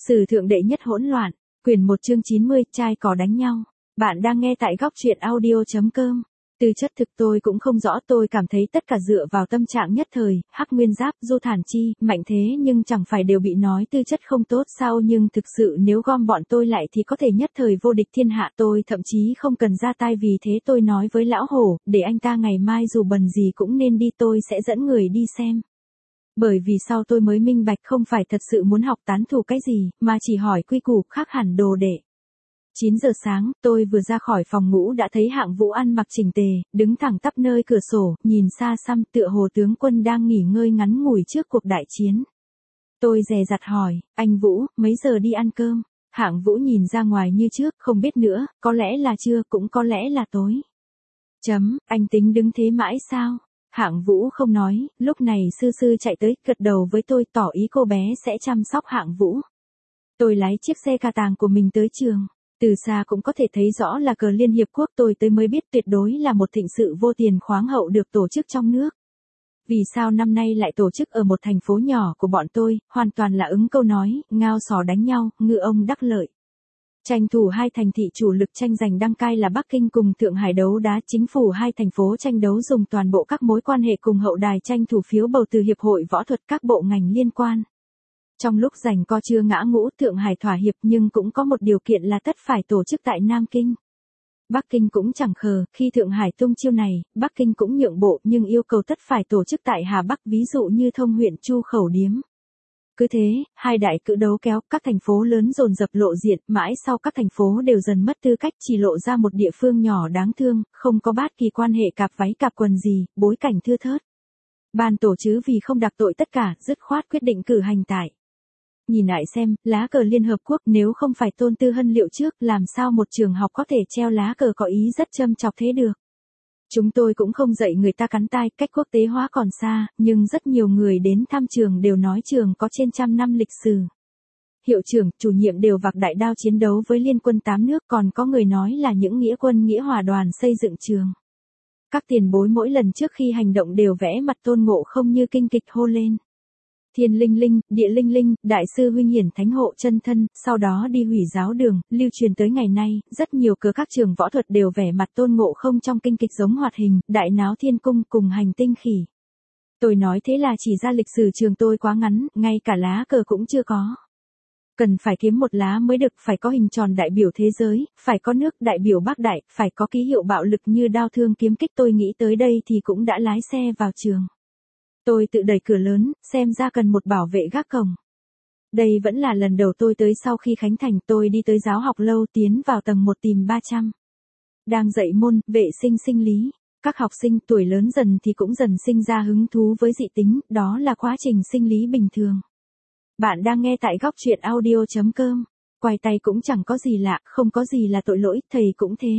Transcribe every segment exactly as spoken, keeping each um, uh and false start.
Sử thượng đệ nhất hỗn loạn, quyển một chương chín mươi, trai cò đánh nhau. Bạn đang nghe tại góc truyện audio.com. Từ chất thực tôi cũng không rõ, tôi cảm thấy tất cả dựa vào tâm trạng nhất thời, Hắc Nguyên Giáp, Du Thản Chi, mạnh thế nhưng chẳng phải đều bị nói tư chất không tốt sao, nhưng thực sự nếu gom bọn tôi lại thì có thể nhất thời vô địch thiên hạ, tôi thậm chí không cần ra tay, vì thế tôi nói với lão hổ, để anh ta ngày mai dù bần gì cũng nên đi, tôi sẽ dẫn người đi xem. Bởi vì sau tôi mới minh bạch không phải thật sự muốn học tán thủ cái gì, mà chỉ hỏi quy củ, khác hẳn đồ đệ. chín giờ sáng, tôi vừa ra khỏi phòng ngủ đã thấy Hạng Vũ ăn mặc chỉnh tề, đứng thẳng tắp nơi cửa sổ, nhìn xa xăm tựa hồ tướng quân đang nghỉ ngơi ngắn ngủi trước cuộc đại chiến. Tôi dè dặt hỏi, anh Vũ, mấy giờ đi ăn cơm? Hạng Vũ nhìn ra ngoài như trước, không biết nữa, có lẽ là trưa, cũng có lẽ là tối. Chấm, anh tính đứng thế mãi sao? Hạng Vũ không nói, lúc này Sư Sư chạy tới, gật đầu với tôi, tỏ ý cô bé sẽ chăm sóc Hạng Vũ. Tôi lái chiếc xe ca tàng của mình tới trường. Từ xa cũng có thể thấy rõ là cờ Liên Hiệp Quốc, tôi tới mới biết tuyệt đối là một thịnh sự vô tiền khoáng hậu được tổ chức trong nước. Vì sao năm nay lại tổ chức ở một thành phố nhỏ của bọn tôi, hoàn toàn là ứng câu nói, ngao sò đánh nhau, ngựa ông đắc lợi. Tranh thủ hai thành thị chủ lực tranh giành đăng cai là Bắc Kinh cùng Thượng Hải đấu đá, chính phủ hai thành phố tranh đấu dùng toàn bộ các mối quan hệ cùng hậu đài tranh thủ phiếu bầu từ Hiệp hội Võ thuật các bộ ngành liên quan. Trong lúc giành co chưa ngã ngũ, Thượng Hải thỏa hiệp, nhưng cũng có một điều kiện là tất phải tổ chức tại Nam Kinh. Bắc Kinh cũng chẳng khờ, khi Thượng Hải tung chiêu này, Bắc Kinh cũng nhượng bộ, nhưng yêu cầu tất phải tổ chức tại Hà Bắc, ví dụ như Thông huyện Chu Khẩu Điếm. Cứ thế, hai đại cự đấu kéo, các thành phố lớn dồn dập lộ diện, mãi sau các thành phố đều dần mất tư cách, chỉ lộ ra một địa phương nhỏ đáng thương, không có bát kỳ quan hệ cạp váy cạp quần gì, bối cảnh thưa thớt. Ban tổ chứ vì không đặc tội tất cả, dứt khoát quyết định cử hành tại. Nhìn lại xem, lá cờ Liên Hợp Quốc, nếu không phải Tôn Tư Hân liệu trước, làm sao một trường học có thể treo lá cờ có ý rất châm chọc thế được. Chúng tôi cũng không dạy người ta cắn tai, cách quốc tế hóa còn xa, nhưng rất nhiều người đến thăm trường đều nói trường có trên trăm năm lịch sử. Hiệu trưởng, chủ nhiệm đều vạc đại đao chiến đấu với liên quân tám nước, còn có người nói là những nghĩa quân nghĩa hòa đoàn xây dựng trường. Các tiền bối mỗi lần trước khi hành động đều vẽ mặt Tôn Ngộ Không như kinh kịch hô lên. Thiên linh linh, địa linh linh, đại sư huynh hiển thánh hộ chân thân, sau đó đi hủy giáo đường, lưu truyền tới ngày nay, rất nhiều cờ các trường võ thuật đều vẽ mặt Tôn Ngộ Không trong kinh kịch giống hoạt hình, đại náo thiên cung cùng hành tinh khỉ. Tôi nói thế là chỉ ra lịch sử trường tôi quá ngắn, ngay cả lá cờ cũng chưa có. Cần phải kiếm một lá mới được, phải có hình tròn đại biểu thế giới, phải có nước đại biểu Bắc Đại, phải có ký hiệu bạo lực như đao thương kiếm kích. Tôi nghĩ tới đây thì cũng đã lái xe vào trường. Tôi tự đẩy cửa lớn, xem ra cần một bảo vệ gác cổng. Đây vẫn là lần đầu tôi tới sau khi khánh thành. Tôi đi tới giáo học lâu, tiến vào tầng một tìm ba trăm. Đang dạy môn vệ sinh sinh lý. Các học sinh tuổi lớn dần thì cũng dần sinh ra hứng thú với dị tính, đó là quá trình sinh lý bình thường. Bạn đang nghe tại góc truyện audio.com. Quay tay cũng chẳng có gì lạ, không có gì là tội lỗi, thầy cũng thế.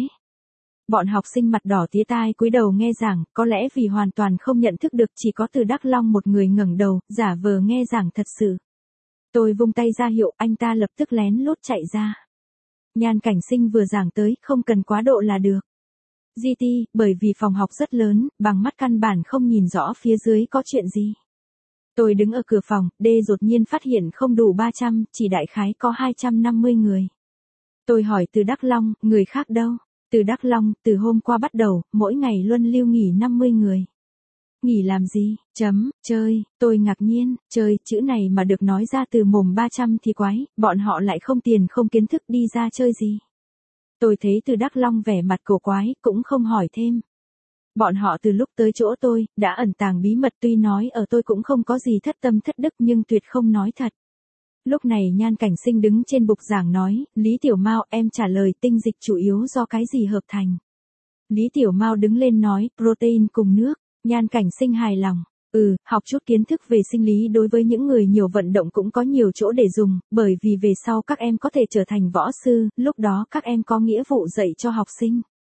Bọn học sinh mặt đỏ tía tai cúi đầu nghe giảng, có lẽ vì hoàn toàn không nhận thức được, chỉ có Từ Đắc Long một người ngẩng đầu, giả vờ nghe giảng thật sự. Tôi vung tay ra hiệu, anh ta lập tức lén lút chạy ra. Nhan Cảnh Sinh vừa giảng tới, không cần quá độ là được. giê tê, bởi vì phòng học rất lớn, bằng mắt căn bản không nhìn rõ phía dưới có chuyện gì. Tôi đứng ở cửa phòng, đê đột nhiên phát hiện không đủ ba trăm, chỉ đại khái có hai trăm năm mươi người. Tôi hỏi Từ Đắc Long, người khác đâu? Từ Đắc Long, từ hôm qua bắt đầu, mỗi ngày luân lưu nghỉ năm mươi người. Nghỉ làm gì? Chấm, chơi. Tôi ngạc nhiên, chơi, chữ này mà được nói ra từ mồm ba trăm thì quái, bọn họ lại không tiền không kiến thức đi ra chơi gì. Tôi thấy Từ Đắc Long vẻ mặt cổ quái, cũng không hỏi thêm. Bọn họ từ lúc tới chỗ tôi, đã ẩn tàng bí mật, tuy nói ở tôi cũng không có gì thất tâm thất đức nhưng tuyệt không nói thật. Lúc này Nhan Cảnh Sinh đứng trên bục giảng nói, Lý Tiểu Mao, em trả lời tinh dịch chủ yếu do cái gì hợp thành. Lý Tiểu Mao đứng lên nói, protein cùng nước. Nhan Cảnh Sinh hài lòng, ừ, học chút kiến thức về sinh lý đối với những người nhiều vận động cũng có nhiều chỗ để dùng, bởi vì về sau các em có thể trở thành võ sư, lúc đó các em có nghĩa vụ dạy cho học sinh.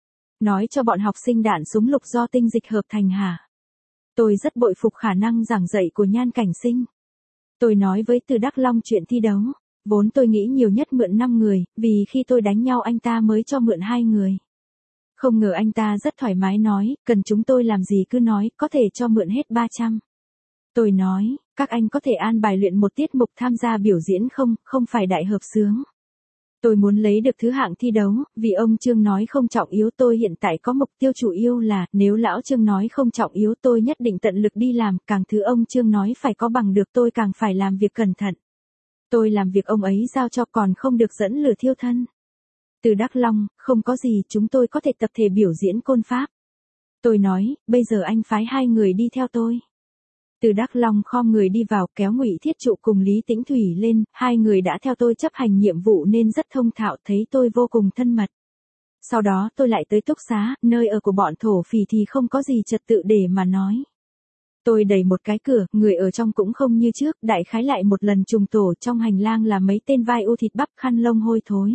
Nói cho bọn học sinh đạn súng lục do tinh dịch hợp thành hả? Tôi rất bội phục khả năng giảng dạy của Nhan Cảnh Sinh. Tôi nói với Từ Đắc Long chuyện thi đấu. Vốn tôi nghĩ nhiều nhất mượn năm người, vì khi tôi đánh nhau anh ta mới cho mượn hai người. Không ngờ anh ta rất thoải mái nói, cần chúng tôi làm gì cứ nói, có thể cho mượn hết ba trăm. Tôi nói, các anh có thể an bài luyện một tiết mục tham gia biểu diễn không, không phải đại hợp xướng. Tôi muốn lấy được thứ hạng thi đấu, vì ông Trương nói không trọng yếu, tôi hiện tại có mục tiêu chủ yếu là, nếu lão Trương nói không trọng yếu tôi nhất định tận lực đi làm, càng thứ ông Trương nói phải có bằng được tôi càng phải làm việc cẩn thận. Tôi làm việc ông ấy giao cho còn không được dẫn lửa thiêu thân. Từ Đắk Long, không có gì, chúng tôi có thể tập thể biểu diễn côn pháp. Tôi nói, bây giờ anh phái hai người đi theo tôi. Từ Đắk Long khom người đi vào, kéo Ngụy Thiết Trụ cùng Lý Tĩnh Thủy lên, hai người đã theo tôi chấp hành nhiệm vụ nên rất thông thạo, thấy tôi vô cùng thân mật. Sau đó tôi lại tới túc xá, nơi ở của bọn thổ phỉ thì không có gì trật tự để mà nói. Tôi đẩy một cái cửa, người ở trong cũng không như trước, đại khái lại một lần trùng tổ, trong hành lang là mấy tên vai u thịt bắp khăn lông hôi thối.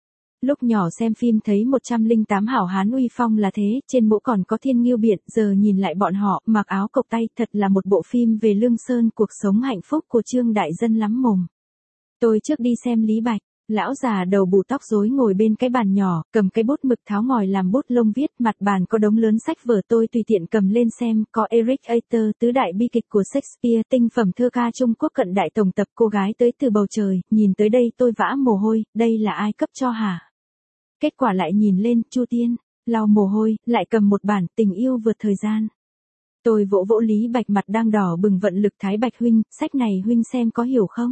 Lúc nhỏ xem phim thấy một trăm lẻ tám hảo hán uy phong là thế, trên mũ còn có thiên ngưu biện, giờ nhìn lại bọn họ, mặc áo cộc tay, thật là một bộ phim về Lương Sơn, cuộc sống hạnh phúc của Trương Đại Dân lắm mồm. Tôi trước đi xem Lý Bạch, lão già đầu bù tóc rối ngồi bên cái bàn nhỏ, cầm cái bút mực tháo ngòi làm bút lông viết, mặt bàn có đống lớn sách vở tôi tùy tiện cầm lên xem, có Eric Eitter, tứ đại bi kịch của Shakespeare, tinh phẩm thơ ca Trung Quốc cận đại tổng tập, cô gái tới từ bầu trời, nhìn tới đây tôi vã mồ hôi, đây là ai cấp cho hả? Kết quả lại nhìn lên, Chu Tiên, lau mồ hôi, lại cầm một bản Tình yêu vượt thời gian. Tôi vỗ vỗ Lý Bạch mặt đang đỏ bừng vận lực Thái Bạch huynh, sách này huynh xem có hiểu không?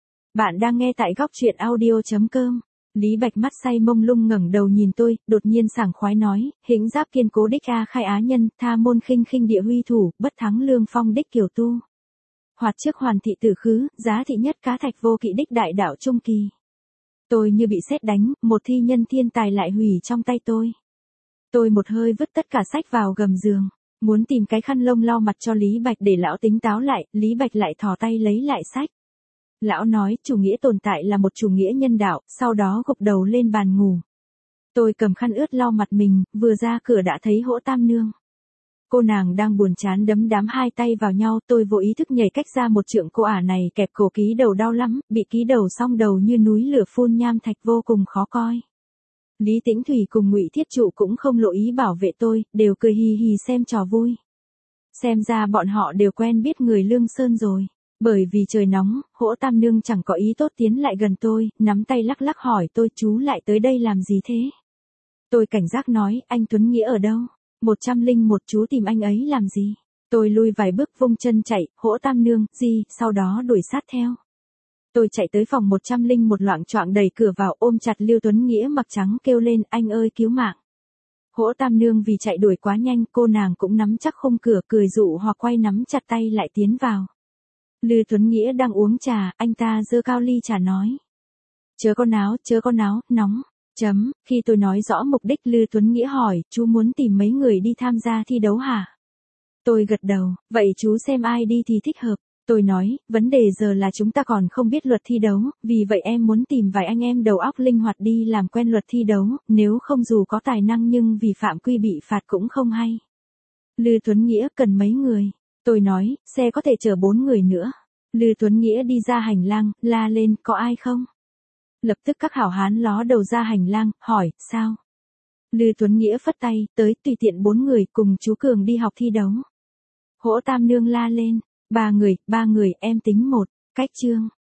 Bạn đang nghe tại góc truyện audio.com. Lý Bạch mắt say mông lung ngẩng đầu nhìn tôi, đột nhiên sảng khoái nói, hĩnh giáp kiên cố đích a khai á nhân, tha môn khinh khinh địa huy thủ, bất thắng lương phong đích kiều tu. Hoạt trước hoàn thị tử khứ, giá thị nhất cá thạch vô kỵ đích đại đạo trung kỳ. Tôi như bị sét đánh, một thi nhân thiên tài lại hủy trong tay tôi. Tôi một hơi vứt tất cả sách vào gầm giường, muốn tìm cái khăn lông lau mặt cho Lý Bạch để lão tính táo lại, Lý Bạch lại thò tay lấy lại sách. Lão nói, chủ nghĩa tồn tại là một chủ nghĩa nhân đạo, sau đó gục đầu lên bàn ngủ. Tôi cầm khăn ướt lau mặt mình, vừa ra cửa đã thấy Hỗ Tam Nương. Cô nàng đang buồn chán đấm đám hai tay vào nhau, tôi vô ý thức nhảy cách ra một trượng, cô ả này kẹp cổ ký đầu đau lắm, bị ký đầu xong đầu như núi lửa phun nham thạch vô cùng khó coi. Lý Tĩnh Thủy cùng Ngụy Thiết Trụ cũng không lộ ý bảo vệ tôi, đều cười hì hì xem trò vui. Xem ra bọn họ đều quen biết người Lương Sơn rồi. Bởi vì trời nóng, Hỗ Tam Nương chẳng có ý tốt tiến lại gần tôi, nắm tay lắc lắc hỏi tôi, chú lại tới đây làm gì thế? Tôi cảnh giác nói, anh Tuấn Nghĩa ở đâu? Một trăm linh một chú tìm anh ấy làm gì? Tôi lui vài bước vung chân chạy, Hỗ Tam Nương, gì, sau đó đuổi sát theo. Tôi chạy tới phòng một trăm linh một loạng choạng đẩy cửa vào ôm chặt Lưu Tuấn Nghĩa mặc trắng kêu lên, anh ơi cứu mạng. Hỗ Tam Nương vì chạy đuổi quá nhanh, cô nàng cũng nắm chắc khung cửa cười dụ hoặc quay nắm chặt tay lại tiến vào. Lưu Tuấn Nghĩa đang uống trà, anh ta giơ cao ly trà nói. Chớ có náo, chớ có náo, nóng. Chấm, khi tôi nói rõ mục đích Lưu Tuấn Nghĩa hỏi, chú muốn tìm mấy người đi tham gia thi đấu hả? Tôi gật đầu, vậy chú xem ai đi thì thích hợp. Tôi nói, vấn đề giờ là chúng ta còn không biết luật thi đấu, vì vậy em muốn tìm vài anh em đầu óc linh hoạt đi làm quen luật thi đấu, nếu không dù có tài năng nhưng vì phạm quy bị phạt cũng không hay. Lưu Tuấn Nghĩa cần mấy người? Tôi nói, xe có thể chở bốn người nữa. Lưu Tuấn Nghĩa đi ra hành lang, la lên, có ai không? Lập tức các hảo hán ló đầu ra hành lang, hỏi, sao? Lưu Tuấn Nghĩa phất tay, tới, tùy tiện bốn người, cùng chú Cường đi học thi đấu. Hỗ Tam Nương la lên, ba người, ba người, em tính một, cách chương.